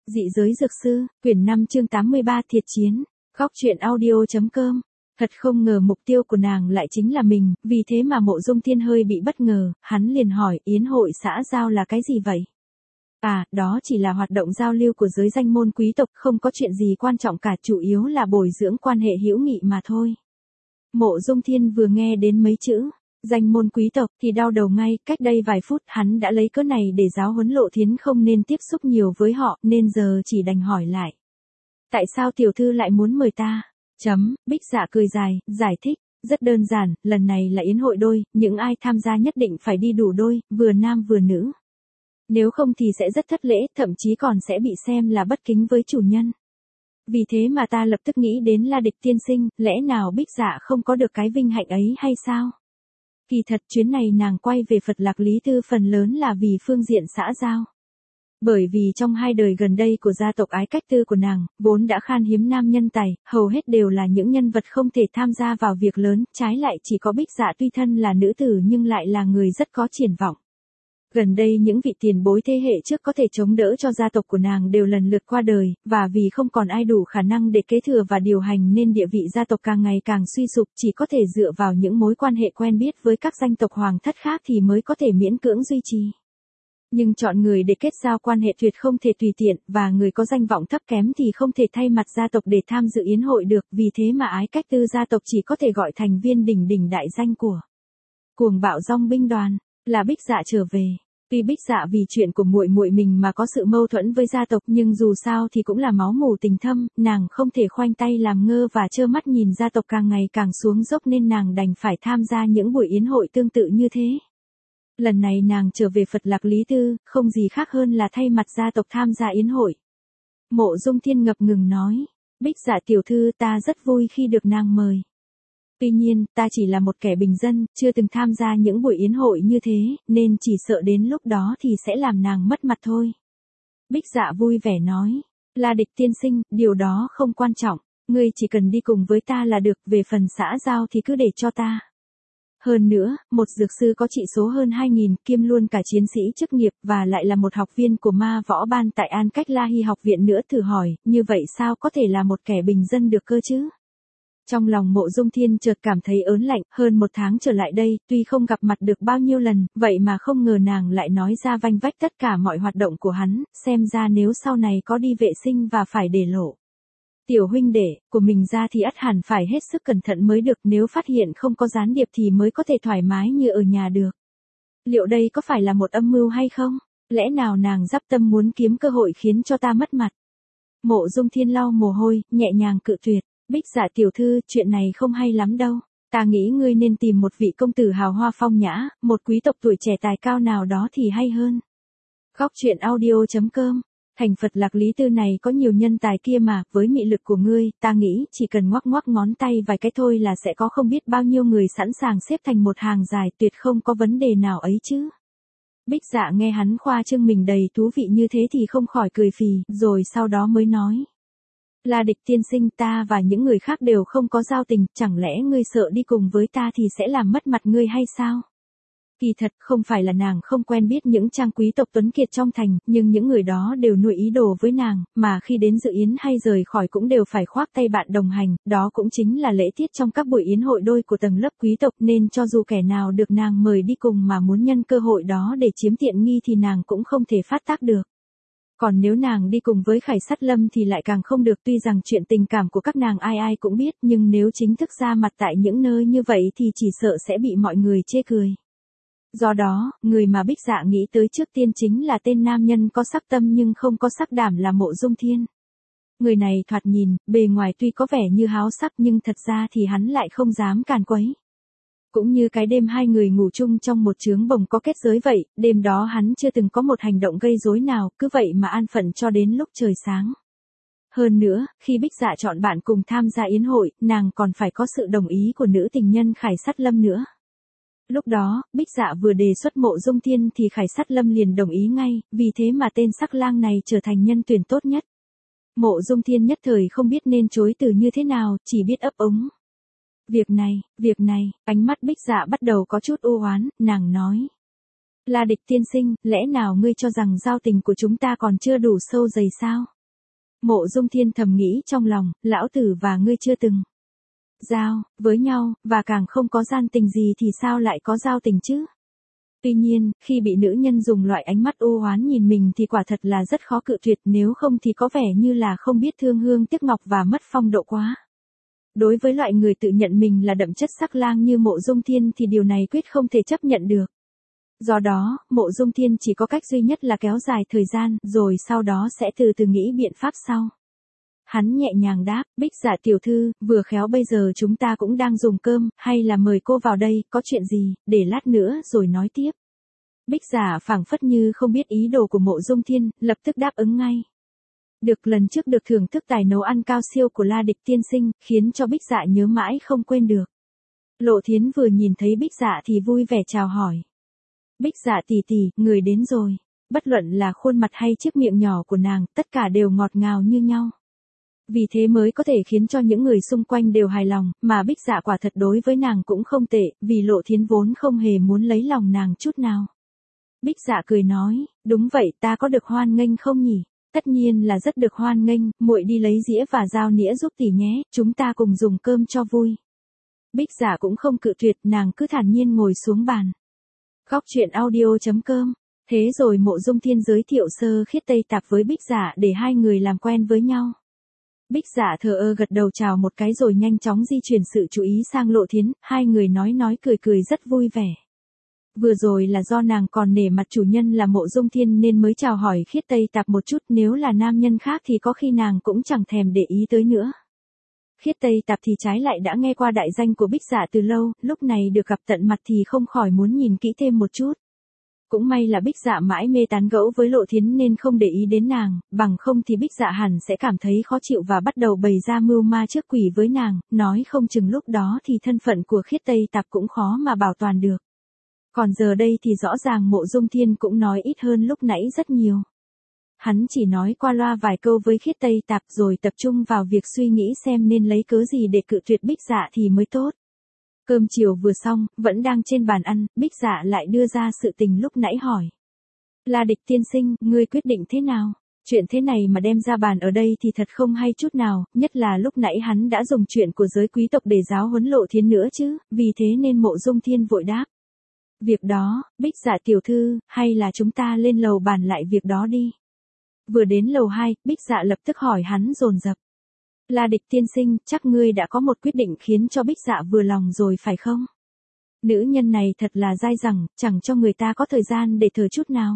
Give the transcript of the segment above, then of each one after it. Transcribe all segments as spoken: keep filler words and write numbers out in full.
Dị giới dược sư, quyển năm chương tám mươi ba thiệt chiến, góc truyện audio.com. Thật không ngờ mục tiêu của nàng lại chính là mình, vì thế mà Mộ Dung Thiên hơi bị bất ngờ, hắn liền hỏi yến hội xã giao là cái gì vậy? À, đó chỉ là hoạt động giao lưu của giới danh môn quý tộc, không có chuyện gì quan trọng cả, chủ yếu là bồi dưỡng quan hệ hữu nghị mà thôi. Mộ Dung Thiên vừa nghe đến mấy chữ danh môn quý tộc thì đau đầu ngay, cách đây vài phút hắn đã lấy cớ này để giáo huấn Lộ Thiến không nên tiếp xúc nhiều với họ, nên giờ chỉ đành hỏi lại. Tại sao tiểu thư lại muốn mời ta? Chấm, Bích Dạ cười dài, giải thích, rất đơn giản, lần này là yến hội đôi, những ai tham gia nhất định phải đi đủ đôi, vừa nam vừa nữ. Nếu không thì sẽ rất thất lễ, thậm chí còn sẽ bị xem là bất kính với chủ nhân. Vì thế mà ta lập tức nghĩ đến La Địch tiên sinh, lẽ nào Bích Dạ không có được cái vinh hạnh ấy hay sao? Kỳ thật chuyến này nàng quay về Phật Lạc Lý Tư phần lớn là vì phương diện xã giao. Bởi vì trong hai đời gần đây của gia tộc Ái Cách Tư của nàng, vốn đã khan hiếm nam nhân tài, hầu hết đều là những nhân vật không thể tham gia vào việc lớn, trái lại chỉ có Bích Dạ tuy thân là nữ tử nhưng lại là người rất có triển vọng. Gần đây những vị tiền bối thế hệ trước có thể chống đỡ cho gia tộc của nàng đều lần lượt qua đời, và vì không còn ai đủ khả năng để kế thừa và điều hành nên địa vị gia tộc càng ngày càng suy sụp, chỉ có thể dựa vào những mối quan hệ quen biết với các danh tộc hoàng thất khác thì mới có thể miễn cưỡng duy trì. Nhưng chọn người để kết giao quan hệ tuyệt không thể tùy tiện, và người có danh vọng thấp kém thì không thể thay mặt gia tộc để tham dự yến hội được, vì thế mà Ái Cách Tư gia tộc chỉ có thể gọi thành viên đỉnh đỉnh đại danh của Cuồng Bạo Dong binh đoàn, là Bích Dạ trở về. Tuy Bích Dạ vì chuyện của muội muội mình mà có sự mâu thuẫn với gia tộc, nhưng dù sao thì cũng là máu mủ tình thâm, nàng không thể khoanh tay làm ngơ và trơ mắt nhìn gia tộc càng ngày càng xuống dốc nên nàng đành phải tham gia những buổi yến hội tương tự như thế. Lần này nàng trở về Phật Lạc Lý Tư, không gì khác hơn là thay mặt gia tộc tham gia yến hội. Mộ Dung Thiên ngập ngừng nói, Bích Dạ tiểu thư, ta rất vui khi được nàng mời. Tuy nhiên, ta chỉ là một kẻ bình dân, chưa từng tham gia những buổi yến hội như thế, nên chỉ sợ đến lúc đó thì sẽ làm nàng mất mặt thôi. Bích Dạ vui vẻ nói, La Địch tiên sinh, điều đó không quan trọng, ngươi chỉ cần đi cùng với ta là được, về phần xã giao thì cứ để cho ta. Hơn nữa, một dược sư có trị số hơn hai nghìn, kiêm luôn cả chiến sĩ chức nghiệp, và lại là một học viên của ma võ ban tại An Cách La Hy học viện nữa, thử hỏi, như vậy sao có thể là một kẻ bình dân được cơ chứ? Trong lòng Mộ Dung Thiên chợt cảm thấy ớn lạnh, hơn một tháng trở lại đây, tuy không gặp mặt được bao nhiêu lần, vậy mà không ngờ nàng lại nói ra vanh vách tất cả mọi hoạt động của hắn, xem ra nếu sau này có đi vệ sinh và phải để lộ tiểu huynh đệ của mình ra thì ắt hẳn phải hết sức cẩn thận mới được, nếu phát hiện không có gián điệp thì mới có thể thoải mái như ở nhà được. Liệu đây có phải là một âm mưu hay không? Lẽ nào nàng dắp tâm muốn kiếm cơ hội khiến cho ta mất mặt? Mộ Dung Thiên lau mồ hôi, nhẹ nhàng cự tuyệt. Bích Dạ tiểu thư, chuyện này không hay lắm đâu. Ta nghĩ ngươi nên tìm một vị công tử hào hoa phong nhã, một quý tộc tuổi trẻ tài cao nào đó thì hay hơn. Góc truyện audio.com. Thành Phật Lạc Lý Tư này có nhiều nhân tài kia mà, với mị lực của ngươi, ta nghĩ chỉ cần ngoắc ngoắc ngón tay vài cái thôi là sẽ có không biết bao nhiêu người sẵn sàng xếp thành một hàng dài, tuyệt không có vấn đề nào ấy chứ. Bích Dạ nghe hắn khoa trương mình đầy thú vị như thế thì không khỏi cười phì, rồi sau đó mới nói. La Địch tiên sinh, ta và những người khác đều không có giao tình, chẳng lẽ ngươi sợ đi cùng với ta thì sẽ làm mất mặt ngươi hay sao? Kỳ thật không phải là nàng không quen biết những trang quý tộc tuấn kiệt trong thành, nhưng những người đó đều nuôi ý đồ với nàng, mà khi đến dự yến hay rời khỏi cũng đều phải khoác tay bạn đồng hành, đó cũng chính là lễ tiết trong các buổi yến hội đôi của tầng lớp quý tộc, nên cho dù kẻ nào được nàng mời đi cùng mà muốn nhân cơ hội đó để chiếm tiện nghi thì nàng cũng không thể phát tác được. Còn nếu nàng đi cùng với Khải Sát Lâm thì lại càng không được, tuy rằng chuyện tình cảm của các nàng ai ai cũng biết, nhưng nếu chính thức ra mặt tại những nơi như vậy thì chỉ sợ sẽ bị mọi người chê cười. Do đó, người mà Bích Dạ nghĩ tới trước tiên chính là tên nam nhân có sắc tâm nhưng không có sắc đảm là Mộ Dung Thiên. Người này thoạt nhìn, bề ngoài tuy có vẻ như háo sắc nhưng thật ra thì hắn lại không dám càn quấy. Cũng như cái đêm hai người ngủ chung trong một trướng bồng có kết giới vậy, đêm đó hắn chưa từng có một hành động gây rối nào, cứ vậy mà an phận cho đến lúc trời sáng. Hơn nữa, khi Bích Dạ chọn bạn cùng tham gia yến hội, nàng còn phải có sự đồng ý của nữ tình nhân Khải Sát Lâm nữa. Lúc đó, Bích Dạ vừa đề xuất Mộ Dung Thiên thì Khải Sát Lâm liền đồng ý ngay, vì thế mà tên sắc lang này trở thành nhân tuyển tốt nhất. Mộ Dung Thiên nhất thời không biết nên chối từ như thế nào, chỉ biết ấp úng. Việc này, việc này, ánh mắt Bích Dạ bắt đầu có chút u oán, nàng nói. La Địch tiên sinh, lẽ nào ngươi cho rằng giao tình của chúng ta còn chưa đủ sâu dày sao? Mộ Dung Thiên thầm nghĩ trong lòng, lão tử và ngươi chưa từng giao với nhau, và càng không có gian tình gì thì sao lại có giao tình chứ? Tuy nhiên, khi bị nữ nhân dùng loại ánh mắt u oán nhìn mình thì quả thật là rất khó cự tuyệt, nếu không thì có vẻ như là không biết thương hương tiếc ngọc và mất phong độ quá. Đối với loại người tự nhận mình là đậm chất sắc lang như Mộ Dung Thiên thì điều này quyết không thể chấp nhận được. Do đó, Mộ Dung Thiên chỉ có cách duy nhất là kéo dài thời gian, rồi sau đó sẽ từ từ nghĩ biện pháp sau. Hắn nhẹ nhàng đáp, Bích Dạ tiểu thư, vừa khéo bây giờ chúng ta cũng đang dùng cơm, hay là mời cô vào đây, có chuyện gì, để lát nữa rồi nói tiếp. Bích Dạ phảng phất như không biết ý đồ của Mộ Dung Thiên, lập tức đáp ứng ngay. Được, lần trước được thưởng thức tài nấu ăn cao siêu của La Địch tiên sinh, khiến cho Bích Dạ nhớ mãi không quên được. Lộ Thiến vừa nhìn thấy Bích Dạ thì vui vẻ chào hỏi. Bích Dạ tỷ tỷ, người đến rồi. Bất luận là khuôn mặt hay chiếc miệng nhỏ của nàng, tất cả đều ngọt ngào như nhau. Vì thế mới có thể khiến cho những người xung quanh đều hài lòng, mà Bích Dạ quả thật đối với nàng cũng không tệ, vì Lộ Thiến vốn không hề muốn lấy lòng nàng chút nào. Bích Dạ cười nói, đúng vậy, ta có được hoan nghênh không nhỉ? Tất nhiên là rất được hoan nghênh, muội đi lấy dĩa và dao nĩa giúp tỷ nhé, chúng ta cùng dùng cơm cho vui. Bích Dạ cũng không cự tuyệt, nàng cứ thản nhiên ngồi xuống bàn. Góc truyện audio chấm com. Thế rồi Mộ Dung Thiên giới thiệu sơ khiết Tây Tạp với Bích Dạ để hai người làm quen với nhau. Bích Dạ thờ ơ gật đầu chào một cái rồi nhanh chóng di chuyển sự chú ý sang Lộ Thiến, hai người nói nói cười cười rất vui vẻ. Vừa rồi là do nàng còn nể mặt chủ nhân là Mộ Dung Thiên nên mới chào hỏi khiết Tây Tạp một chút, nếu là nam nhân khác thì có khi nàng cũng chẳng thèm để ý tới nữa. Khiết Tây Tạp thì trái lại đã nghe qua đại danh của Bích Dạ từ lâu, lúc này được gặp tận mặt thì không khỏi muốn nhìn kỹ thêm một chút. Cũng may là Bích Dạ mãi mê tán gẫu với Lộ Thiến nên không để ý đến nàng, bằng không thì Bích Dạ hẳn sẽ cảm thấy khó chịu và bắt đầu bày ra mưu ma trước quỷ với nàng, nói không chừng lúc đó thì thân phận của Khiết Tây Tạp cũng khó mà bảo toàn được. Còn giờ đây thì rõ ràng Mộ Dung Thiên cũng nói ít hơn lúc nãy rất nhiều. Hắn chỉ nói qua loa vài câu với Khiết Tây Tạp rồi tập trung vào việc suy nghĩ xem nên lấy cớ gì để cự tuyệt Bích Dạ thì mới tốt. Cơm chiều vừa xong, vẫn đang trên bàn ăn, Bích Dạ lại đưa ra sự tình lúc nãy hỏi. La Địch tiên sinh, ngươi quyết định thế nào? Chuyện thế này mà đem ra bàn ở đây thì thật không hay chút nào, nhất là lúc nãy hắn đã dùng chuyện của giới quý tộc để giáo huấn Lộ Thiến nữa chứ, vì thế nên Mộ Dung Thiên vội đáp. Việc đó, Bích Dạ tiểu thư, hay là chúng ta lên lầu bàn lại việc đó đi. Vừa đến lầu hai, Bích Dạ lập tức hỏi hắn dồn dập. La Địch tiên sinh, chắc ngươi đã có một quyết định khiến cho Bích Dạ vừa lòng rồi phải không? Nữ nhân này thật là dai dẳng, chẳng cho người ta có thời gian để thở chút nào.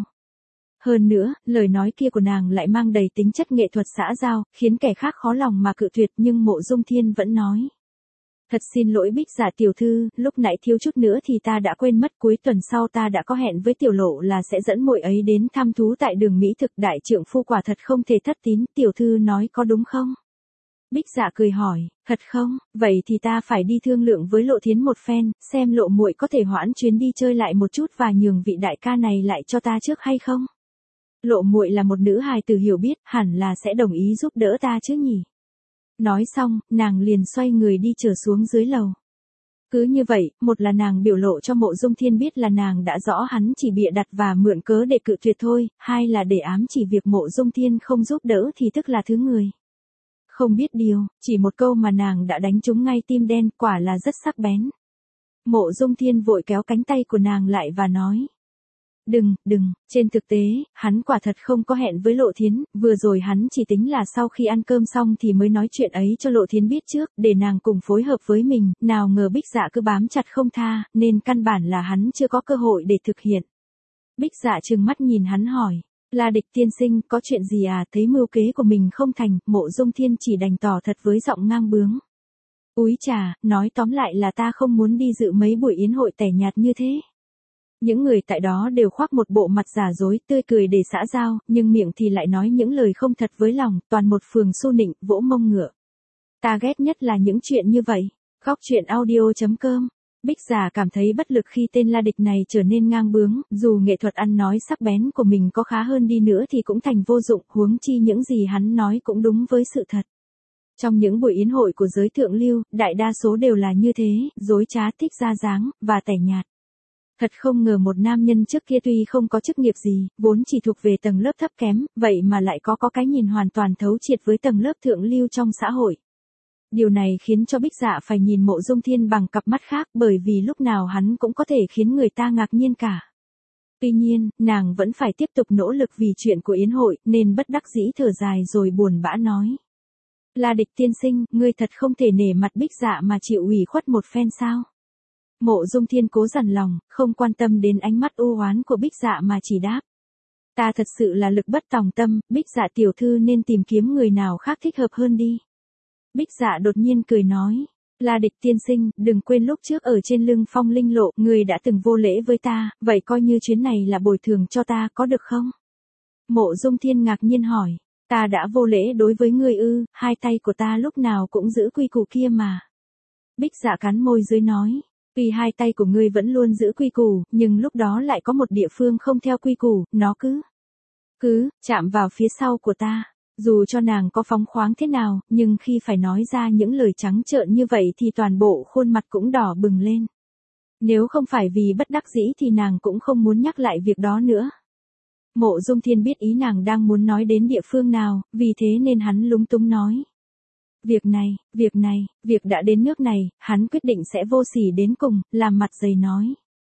Hơn nữa, lời nói kia của nàng lại mang đầy tính chất nghệ thuật xã giao, khiến kẻ khác khó lòng mà cự tuyệt, nhưng Mộ Dung Thiên vẫn nói. Thật xin lỗi Bích Dạ tiểu thư, lúc nãy thiếu chút nữa thì ta đã quên mất, cuối tuần sau ta đã có hẹn với tiểu lộ là sẽ dẫn muội ấy đến thăm thú tại đường Mỹ Thực, đại trượng phu quả thật không thể thất tín, tiểu thư nói có đúng không? Bích Dạ cười hỏi, thật không, vậy thì ta phải đi thương lượng với Lộ Thiến một phen, xem Lộ muội có thể hoãn chuyến đi chơi lại một chút và nhường vị đại ca này lại cho ta trước hay không? Lộ muội là một nữ hài tử hiểu biết, hẳn là sẽ đồng ý giúp đỡ ta chứ nhỉ? Nói xong, nàng liền xoay người đi trở xuống dưới lầu. Cứ như vậy, một là nàng biểu lộ cho Mộ Dung Thiên biết là nàng đã rõ hắn chỉ bịa đặt và mượn cớ để cự tuyệt thôi, hai là để ám chỉ việc Mộ Dung Thiên không giúp đỡ thì tức là thứ người không biết điều, chỉ một câu mà nàng đã đánh trúng ngay tim đen, quả là rất sắc bén. Mộ Dung Thiên vội kéo cánh tay của nàng lại và nói. Đừng, đừng, trên thực tế, hắn quả thật không có hẹn với Lộ Thiến, vừa rồi hắn chỉ tính là sau khi ăn cơm xong thì mới nói chuyện ấy cho Lộ Thiến biết trước, để nàng cùng phối hợp với mình, nào ngờ Bích Dạ cứ bám chặt không tha, nên căn bản là hắn chưa có cơ hội để thực hiện. Bích Dạ trừng mắt nhìn hắn hỏi. La Địch tiên sinh, có chuyện gì à, thấy mưu kế của mình không thành, Mộ Dung Thiên chỉ đành tỏ thật với giọng ngang bướng. Úi chà, nói tóm lại là ta không muốn đi dự mấy buổi yến hội tẻ nhạt như thế. Những người tại đó đều khoác một bộ mặt giả dối, tươi cười để xã giao, nhưng miệng thì lại nói những lời không thật với lòng, toàn một phường xu nịnh, vỗ mông ngựa. Ta ghét nhất là những chuyện như vậy. Góc truyện audio chấm com. Bích Dạ cảm thấy bất lực khi tên La Địch này trở nên ngang bướng, dù nghệ thuật ăn nói sắc bén của mình có khá hơn đi nữa thì cũng thành vô dụng, huống chi những gì hắn nói cũng đúng với sự thật. Trong những buổi yến hội của giới thượng lưu, đại đa số đều là như thế, dối trá, thích ra dáng, và tẻ nhạt. Thật không ngờ một nam nhân trước kia tuy không có chức nghiệp gì, vốn chỉ thuộc về tầng lớp thấp kém, vậy mà lại có có cái nhìn hoàn toàn thấu triệt với tầng lớp thượng lưu trong xã hội. Điều này khiến cho Bích Dạ phải nhìn Mộ Dung Thiên bằng cặp mắt khác, bởi vì lúc nào hắn cũng có thể khiến người ta ngạc nhiên cả. Tuy nhiên, nàng vẫn phải tiếp tục nỗ lực vì chuyện của yến hội, nên bất đắc dĩ thở dài rồi buồn bã nói. La Địch tiên sinh, ngươi thật không thể nể mặt Bích Dạ mà chịu ủy khuất một phen sao? Mộ Dung Thiên cố dằn lòng, không quan tâm đến ánh mắt u oán của Bích Dạ mà chỉ đáp. Ta thật sự là lực bất tòng tâm, Bích Dạ tiểu thư nên tìm kiếm người nào khác thích hợp hơn đi. Bích Dạ đột nhiên cười nói. La Địch tiên sinh, đừng quên lúc trước ở trên lưng Phong Linh Lộ, người đã từng vô lễ với ta, vậy coi như chuyến này là bồi thường cho ta, có được không? Mộ Dung Thiên ngạc nhiên hỏi. Ta đã vô lễ đối với ngươi ư, hai tay của ta lúc nào cũng giữ quy củ kia mà. Bích Dạ cắn môi dưới nói. Tuy hai tay của ngươi vẫn luôn giữ quy củ, nhưng lúc đó lại có một địa phương không theo quy củ, nó cứ, cứ, chạm vào phía sau của ta. Dù cho nàng có phóng khoáng thế nào, nhưng khi phải nói ra những lời trắng trợn như vậy thì toàn bộ khuôn mặt cũng đỏ bừng lên. Nếu không phải vì bất đắc dĩ thì nàng cũng không muốn nhắc lại việc đó nữa. Mộ Dung Thiên biết ý nàng đang muốn nói đến địa phương nào, vì thế nên hắn lúng túng nói. Việc này, việc này, việc đã đến nước này, hắn quyết định sẽ vô sỉ đến cùng, làm mặt dày nói.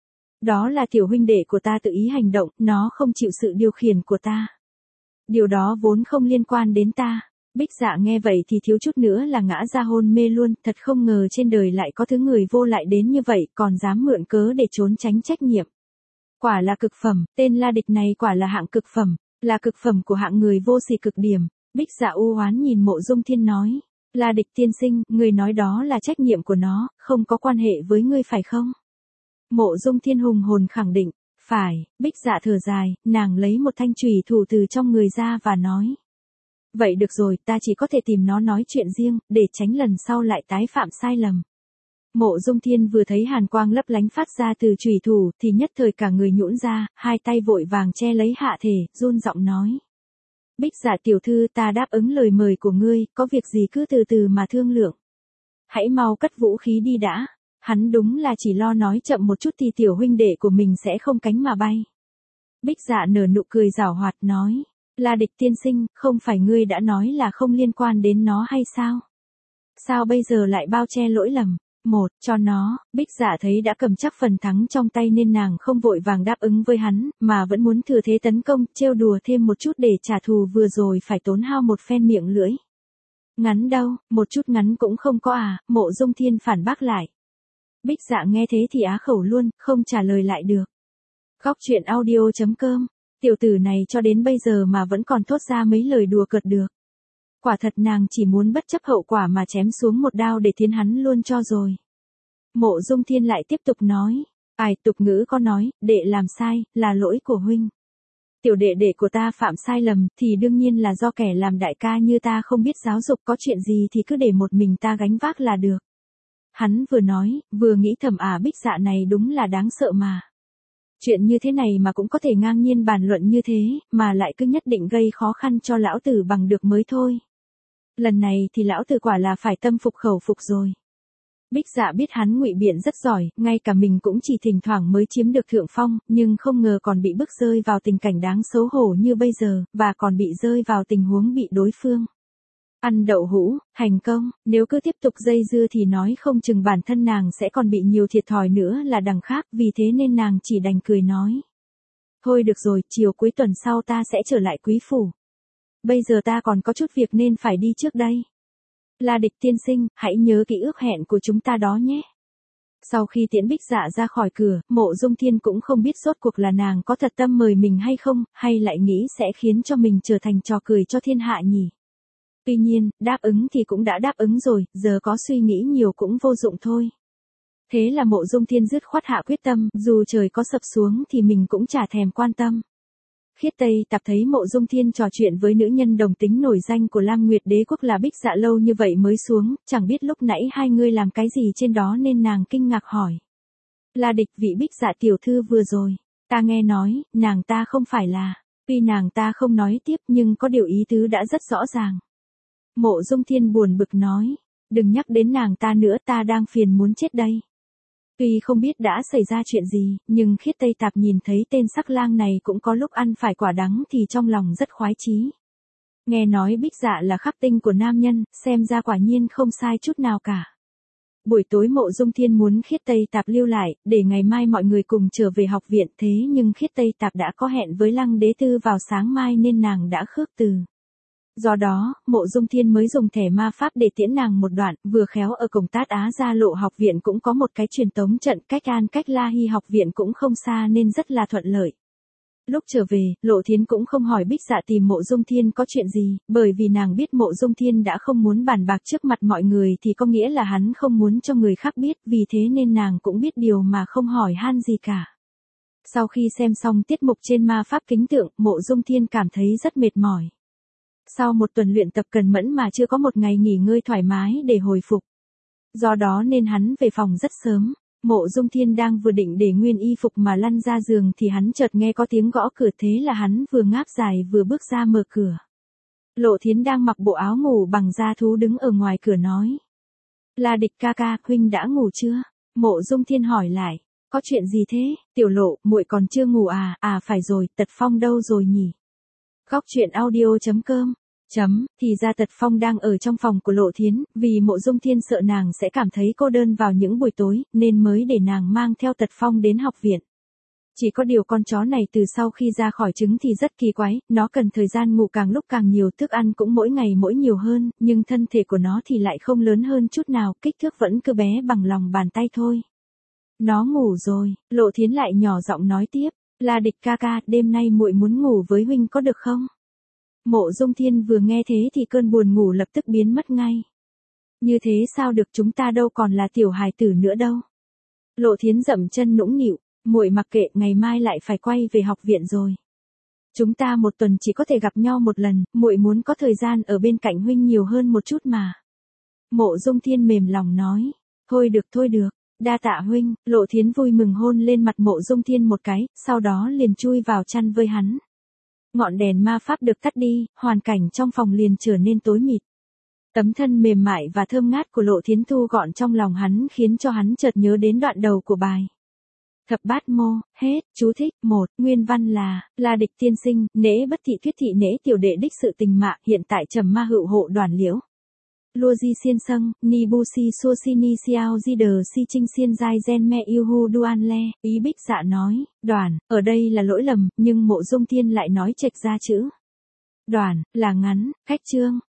Đó là tiểu huynh đệ của ta tự ý hành động, nó không chịu sự điều khiển của ta. Điều đó vốn không liên quan đến ta. Bích Dạ nghe vậy thì thiếu chút nữa là ngã ra hôn mê luôn, thật không ngờ trên đời lại có thứ người vô lại đến như vậy, còn dám mượn cớ để trốn tránh trách nhiệm. Quả là cực phẩm, tên La Địch này quả là hạng cực phẩm, là cực phẩm của hạng người vô sỉ cực điểm. Bích Dạ u oán nhìn Mộ Dung Thiên nói. La Địch tiên sinh, người nói đó là trách nhiệm của nó, không có quan hệ với ngươi phải không? Mộ Dung Thiên hùng hồn khẳng định. Phải, Bích Dạ thở dài, nàng lấy một thanh chùy thủ từ trong người ra và nói. Vậy được rồi, ta chỉ có thể tìm nó nói chuyện riêng, để tránh lần sau lại tái phạm sai lầm. Mộ Dung Thiên vừa thấy hàn quang lấp lánh phát ra từ chùy thủ thì nhất thời cả người nhũn ra, hai tay vội vàng che lấy hạ thể, run giọng nói. Bích Dạ tiểu thư, ta đáp ứng lời mời của ngươi, có việc gì cứ từ từ mà thương lượng. Hãy mau cất vũ khí đi đã. Hắn đúng là chỉ lo nói chậm một chút thì tiểu huynh đệ của mình sẽ không cánh mà bay. Bích Dạ nở nụ cười giảo hoạt nói. La Địch tiên sinh, không phải ngươi đã nói là không liên quan đến nó hay sao? Sao bây giờ lại bao che lỗi lầm? Một, cho nó, Bích Dạ thấy đã cầm chắc phần thắng trong tay nên nàng không vội vàng đáp ứng với hắn, mà vẫn muốn thừa thế tấn công, trêu đùa thêm một chút để trả thù vừa rồi phải tốn hao một phen miệng lưỡi. Ngắn đâu, một chút ngắn cũng không có à, Mộ Dung Thiên phản bác lại. Bích Dạ nghe thế thì á khẩu luôn, không trả lời lại được. Góc truyện audio chấm com, tiểu tử này cho đến bây giờ mà vẫn còn thốt ra mấy lời đùa cợt được. Quả thật nàng chỉ muốn bất chấp hậu quả mà chém xuống một đao để thiến hắn luôn cho rồi. Mộ Dung Thiên lại tiếp tục nói. Ai tục ngữ có nói, đệ làm sai, là lỗi của huynh. Tiểu đệ đệ của ta phạm sai lầm thì đương nhiên là do kẻ làm đại ca như ta không biết giáo dục, có chuyện gì thì cứ để một mình ta gánh vác là được. Hắn vừa nói, vừa nghĩ thầm à Bích Dạ này đúng là đáng sợ mà. Chuyện như thế này mà cũng có thể ngang nhiên bàn luận như thế, mà lại cứ nhất định gây khó khăn cho lão tử bằng được mới thôi. Lần này thì lão tử quả là phải tâm phục khẩu phục rồi. Bích Dạ biết hắn ngụy biện rất giỏi, ngay cả mình cũng chỉ thỉnh thoảng mới chiếm được thượng phong, nhưng không ngờ còn bị bức rơi vào tình cảnh đáng xấu hổ như bây giờ, và còn bị rơi vào tình huống bị đối phương ăn đậu hũ, hành công, nếu cứ tiếp tục dây dưa thì nói không chừng bản thân nàng sẽ còn bị nhiều thiệt thòi nữa là đằng khác, vì thế nên nàng chỉ đành cười nói. Thôi được rồi, chiều cuối tuần sau ta sẽ trở lại quý phủ. Bây giờ ta còn có chút việc nên phải đi trước đây. La Địch tiên sinh, hãy nhớ kỹ ước hẹn của chúng ta đó nhé. Sau khi tiễn Bích Dạ ra khỏi cửa, Mộ Dung Thiên cũng không biết rốt cuộc là nàng có thật tâm mời mình hay không, hay lại nghĩ sẽ khiến cho mình trở thành trò cười cho thiên hạ nhỉ. Tuy nhiên, đáp ứng thì cũng đã đáp ứng rồi, giờ có suy nghĩ nhiều cũng vô dụng thôi. Thế là Mộ Dung Thiên dứt khoát hạ quyết tâm, dù trời có sập xuống thì mình cũng chả thèm quan tâm. Khiết Tây Tạp thấy Mộ Dung Thiên trò chuyện với nữ nhân đồng tính nổi danh của Lam Nguyệt Đế quốc là Bích Dạ lâu như vậy mới xuống, chẳng biết lúc nãy hai người làm cái gì trên đó nên nàng kinh ngạc hỏi. Là Địch, vị Bích Dạ tiểu thư vừa rồi, ta nghe nói, nàng ta không phải là, tuy nàng ta không nói tiếp nhưng có điều ý tứ đã rất rõ ràng. Mộ Dung Thiên buồn bực nói, đừng nhắc đến nàng ta nữa, ta đang phiền muốn chết đây. Tuy không biết đã xảy ra chuyện gì, nhưng Khiết Tây Tạp nhìn thấy tên sắc lang này cũng có lúc ăn phải quả đắng thì trong lòng rất khoái chí. Nghe nói Bích Dạ là khắc tinh của nam nhân, xem ra quả nhiên không sai chút nào cả. Buổi tối Mộ Dung Thiên muốn Khiết Tây Tạp lưu lại, để ngày mai mọi người cùng trở về học viện, thế nhưng Khiết Tây Tạp đã có hẹn với Lăng Đế Tư vào sáng mai nên nàng đã khước từ. Do đó, Mộ Dung Thiên mới dùng thẻ ma pháp để tiễn nàng một đoạn, vừa khéo ở cổng Tát Á Gia Lộ học viện cũng có một cái truyền tống trận, cách An cách La Hy học viện cũng không xa nên rất là thuận lợi. Lúc trở về, Lộ Thiến cũng không hỏi Bích Dạ tìm Mộ Dung Thiên có chuyện gì, bởi vì nàng biết Mộ Dung Thiên đã không muốn bàn bạc trước mặt mọi người thì có nghĩa là hắn không muốn cho người khác biết, vì thế nên nàng cũng biết điều mà không hỏi han gì cả. Sau khi xem xong tiết mục trên ma pháp kính tượng, Mộ Dung Thiên cảm thấy rất mệt mỏi. Sau một tuần luyện tập cần mẫn mà chưa có một ngày nghỉ ngơi thoải mái để hồi phục. Do đó nên hắn về phòng rất sớm. Mộ Dung Thiên đang vừa định để nguyên y phục mà lăn ra giường thì hắn chợt nghe có tiếng gõ cửa, thế là hắn vừa ngáp dài vừa bước ra mở cửa. Lộ Thiến đang mặc bộ áo ngủ bằng da thú đứng ở ngoài cửa nói. Là Địch ca ca, huynh đã ngủ chưa? Mộ Dung Thiên hỏi lại. Có chuyện gì thế? Tiểu Lộ, muội còn chưa ngủ à? À phải rồi, Tật Phong đâu rồi nhỉ? Góc truyện audio chấm com Chấm, thì ra Tật Phong đang ở trong phòng của Lộ Thiến, vì Mộ Dung Thiên sợ nàng sẽ cảm thấy cô đơn vào những buổi tối, nên mới để nàng mang theo Tật Phong đến học viện. Chỉ có điều con chó này từ sau khi ra khỏi trứng thì rất kỳ quái, nó cần thời gian ngủ càng lúc càng nhiều, thức ăn cũng mỗi ngày mỗi nhiều hơn, nhưng thân thể của nó thì lại không lớn hơn chút nào, kích thước vẫn cứ bé bằng lòng bàn tay thôi. Nó ngủ rồi, Lộ Thiến lại nhỏ giọng nói tiếp, là Địch ca ca, đêm nay muội muốn ngủ với huynh có được không? Mộ Dung Thiên vừa nghe thế thì cơn buồn ngủ lập tức biến mất ngay. Như thế sao được, chúng ta đâu còn là tiểu hài tử nữa đâu. Lộ Thiến dậm chân nũng nịu, muội mặc kệ, ngày mai lại phải quay về học viện rồi. Chúng ta một tuần chỉ có thể gặp nhau một lần, muội muốn có thời gian ở bên cạnh huynh nhiều hơn một chút mà. Mộ Dung Thiên mềm lòng nói, thôi được thôi được, đa tạ huynh. Lộ Thiến vui mừng hôn lên mặt Mộ Dung Thiên một cái, sau đó liền chui vào chăn với hắn. Ngọn đèn ma pháp được tắt đi, hoàn cảnh trong phòng liền trở nên tối mịt. Tấm thân mềm mại và thơm ngát của Lộ Thiến thu gọn trong lòng hắn khiến cho hắn chợt nhớ đến đoạn đầu của bài. Thập bát mô, hết, chú thích, một, nguyên văn là, là Địch tiên sinh, nễ bất thị thuyết thị nễ tiểu đệ đích sự tình mạ, hiện tại trầm ma hữu hộ đoàn liễu. Lua di xiên sâng, ni bu si xua si ni xiao di đờ si trinh xiên giai gen me yêu hu duan le, ý Bích Dạ nói, đoàn, ở đây là lỗi lầm, nhưng Mộ Dung Thiên lại nói chệch ra chữ. Đoàn, là ngắn, khách chương.